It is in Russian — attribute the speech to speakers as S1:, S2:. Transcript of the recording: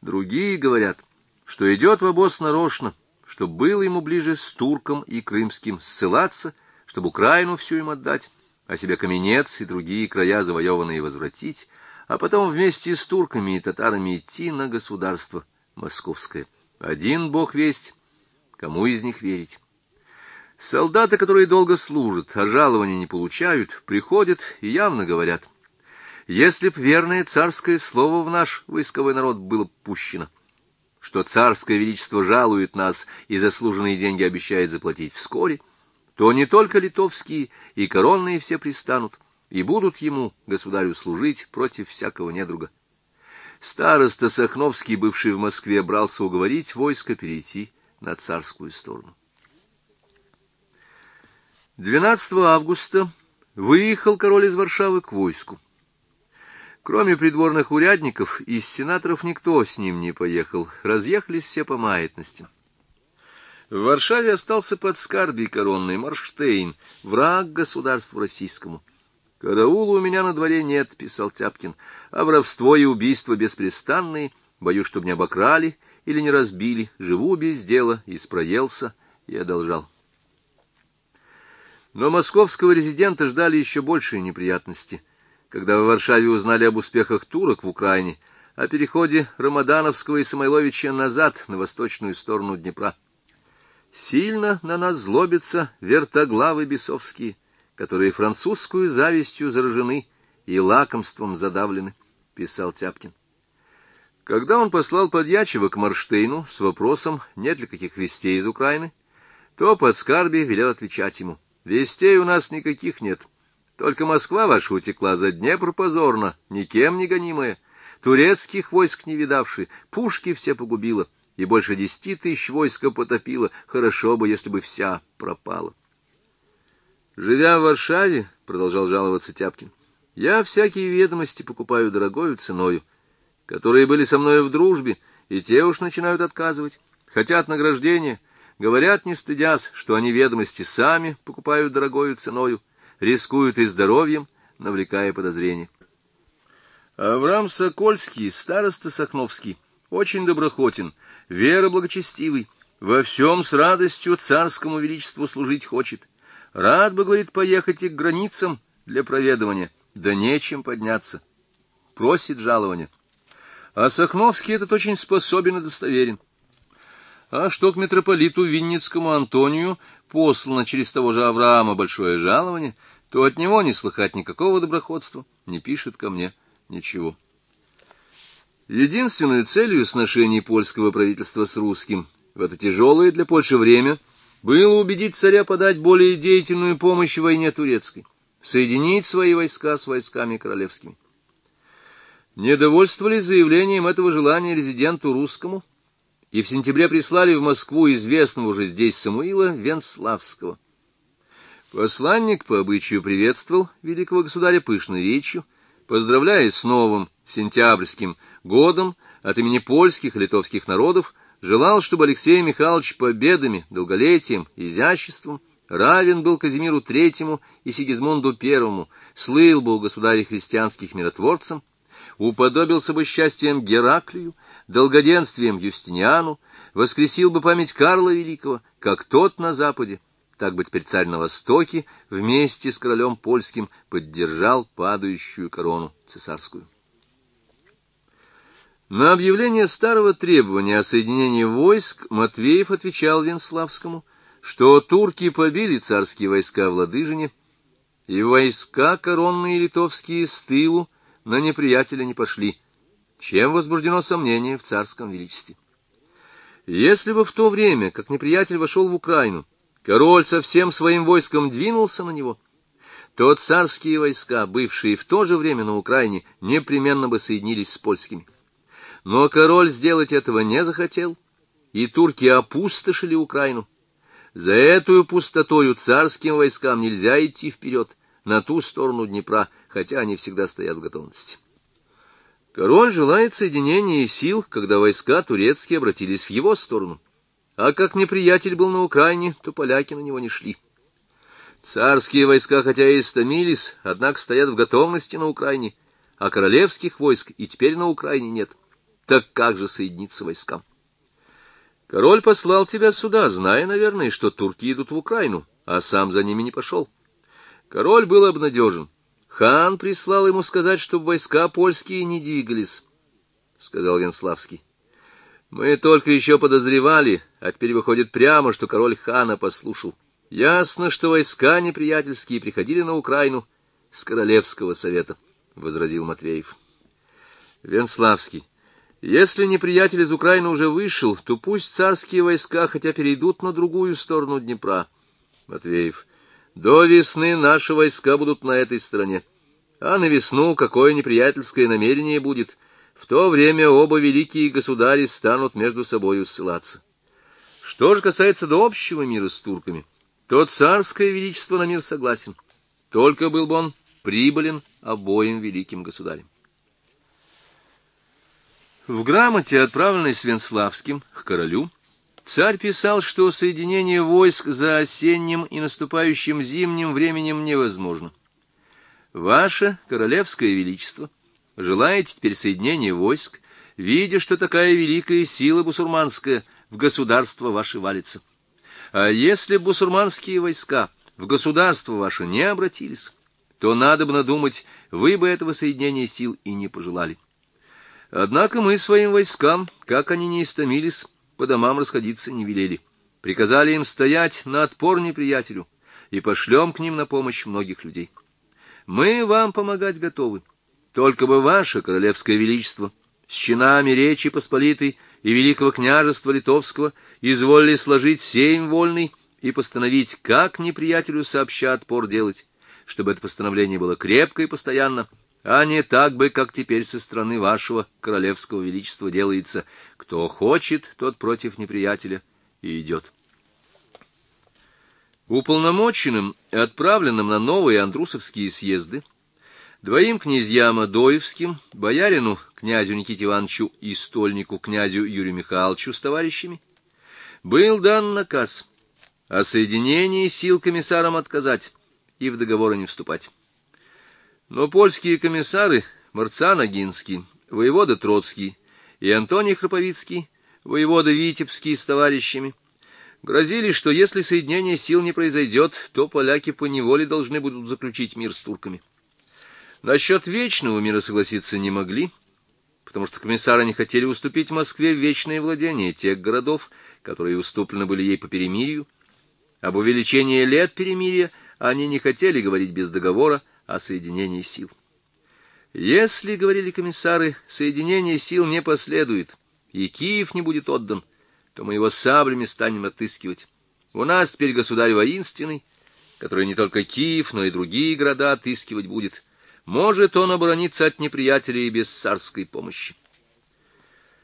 S1: Другие говорят, что идет в обоз нарочно, чтобы было ему ближе с турком и крымским ссылаться, чтобы Украину всю им отдать, а себе Каменец и другие края завоеванные возвратить, а потом вместе с турками и татарами идти на государство московское. Один бог весть, кому из них верить. Солдаты, которые долго служат, а жалования не получают, приходят и явно говорят: если б верное царское слово в наш войсковой народ было пущено, что царское величество жалует нас и заслуженные деньги обещает заплатить вскоре, то не только литовские и коронные все пристанут, и будут ему, государю, служить против всякого недруга. Староста Сахновский, бывший в Москве, брался уговорить войско перейти на царскую сторону. 12 августа выехал король из Варшавы к войску. Кроме придворных урядников, из сенаторов никто с ним не поехал, разъехались все по маятностям. В Варшаве остался подскарбий коронный Марштейн, враг государству российскому. «Караула у меня на дворе нет», — писал Тяпкин, — «а воровство и убийство беспрестанные, боюсь, чтобы не обокрали или не разбили, живу без дела, испроелся и одолжал». Но московского резидента ждали еще большие неприятности, когда в Варшаве узнали об успехах турок в Украине, о переходе Рамадановского и Самойловича назад на восточную сторону Днепра. «Сильно на нас злобятся вертоглавы бесовские, которые французскую завистью заражены и лакомством задавлены», — писал Тяпкин. Когда он послал Подьячева к Марштейну с вопросом, нет ли каких вестей из Украины, то подскарбий велел отвечать ему: «Вестей у нас никаких нет. Только Москва ваша утекла за Днепр позорно, никем не гонимая, турецких войск не видавши, пушки все погубила, и больше 10 тысяч войска потопила. Хорошо бы, если бы вся пропала». «Живя в Варшаве, — продолжал жаловаться Тяпкин, — я всякие ведомости покупаю дорогою ценою, которые были со мною в дружбе, и те уж начинают отказывать, хотят награждения. Говорят, не стыдясь, что они ведомости сами покупают дорогою ценою, рискуют и здоровьем, навлекая подозрения. Авраам Сокольский, староста Сахновский, очень доброхотен, вера благочестивый, во всем с радостью царскому величеству служить хочет. Рад бы, говорит, поехать и к границам для проведывания, да нечем подняться. Просит жалования. А Сахновский этот очень способен и достоверен. А что к митрополиту Винницкому Антонию послано через того же Авраама большое жалование, то от него не слыхать никакого доброходства, не пишет ко мне ничего. Единственной целью сношений польского правительства с русским в это тяжелое для Польши время было убедить царя подать более деятельную помощь в войне турецкой, соединить свои войска с войсками королевскими. Недовольствовали заявлением этого желания резиденту русскому, и в сентябре прислали в Москву известного уже здесь Самуила Венславского. Посланник по обычаю приветствовал великого государя пышной речью, поздравляя с новым сентябрьским годом от имени польских и литовских народов, желал, чтобы Алексей Михайлович победами, долголетием, изяществом равен был Казимиру III и Сигизмунду I, слыл бы у государя христианских миротворцем, уподобился бы счастьем Гераклию, долгоденствием Юстиниану, воскресил бы память Карла Великого, как тот на западе, так бы теперь царь на востоке вместе с королем польским поддержал падающую корону цесарскую. На объявление старого требования о соединении войск Матвеев отвечал Венславскому, что турки побили царские войска в Ладыжине, и войска коронные литовские с тылу на неприятеля не пошли, чем возбуждено сомнение в царском величестве. Если бы в то время, как неприятель вошел в Украину, король со всем своим войском двинулся на него, то царские войска, бывшие в то же время на Украине, непременно бы соединились с польскими. Но король сделать этого не захотел, и турки опустошили Украину. За эту пустотою царским войскам нельзя идти вперед, на ту сторону Днепра, хотя они всегда стоят в готовности. Король желает соединения сил, когда войска турецкие обратились в его сторону, а как неприятель был на Украине, то поляки на него не шли. Царские войска, хотя и истомились, однако стоят в готовности на Украине, а королевских войск и теперь на Украине нет. Так как же соединиться войскам? Король послал тебя сюда, зная, наверное, что турки идут в Украину, а сам за ними не пошел. Король был обнадежен. Хан прислал ему сказать, чтобы войска польские не двигались, — сказал Венславский. Мы только еще подозревали, а теперь выходит прямо, что король хана послушал. Ясно, что войска неприятельские приходили на Украину с Королевского совета, — возразил Матвеев. Венславский. Если неприятель из Украины уже вышел, то пусть царские войска хотя перейдут на другую сторону Днепра. Матвеев. До весны наши войска будут на этой стороне. А на весну какое неприятельское намерение будет, в то время оба великие государи станут между собою ссылаться. Что же касается до общего мира с турками, то царское величество на мир согласен, только был бы он прибылен обоим великим государям. В грамоте, отправленной Свенславским к королю, царь писал, что соединение войск за осенним и наступающим зимним временем невозможно. Ваше королевское величество желаете теперь соединения войск, видя, что такая великая сила бусурманская в государство ваше валится. А если бусурманские войска в государство ваше не обратились, то надобно думать, вы бы этого соединения сил и не пожелали. Однако мы своим войскам, как они не истомились, по домам расходиться не велели. Приказали им стоять на отпор неприятелю и пошлем к ним на помощь многих людей. Мы вам помогать готовы, только бы ваше королевское величество с чинами Речи Посполитой и Великого княжества Литовского изволили сложить сейм вольный и постановить, как неприятелю сообща отпор делать, чтобы это постановление было крепко и постоянно, а не так бы, как теперь со стороны вашего королевского величества делается. Кто хочет, тот против неприятеля и идет. Уполномоченным и отправленным на новые андрусовские съезды двоим князьям Адоевским, боярину князю Никите Ивановичу и стольнику князю Юрию Михайловичу с товарищами, был дан наказ о соединении сил комиссарам отказать и в договоры не вступать. Но польские комиссары Марцан Агинский, воевода Троцкий и Антоний Храповицкий, воевода Витебский с товарищами, грозили, что если соединение сил не произойдет, то поляки поневоле должны будут заключить мир с турками. Насчет вечного мира согласиться не могли, потому что комиссары не хотели уступить Москве в вечное владение тех городов, которые уступлены были ей по перемирию. Об увеличении лет перемирия они не хотели говорить без договора о соединении сил. Если, говорили комиссары, соединение сил не последует, и Киев не будет отдан, то мы его саблями станем отыскивать. У нас теперь государь воинственный, который не только Киев, но и другие города отыскивать будет. Может он оборониться от неприятелей без царской помощи.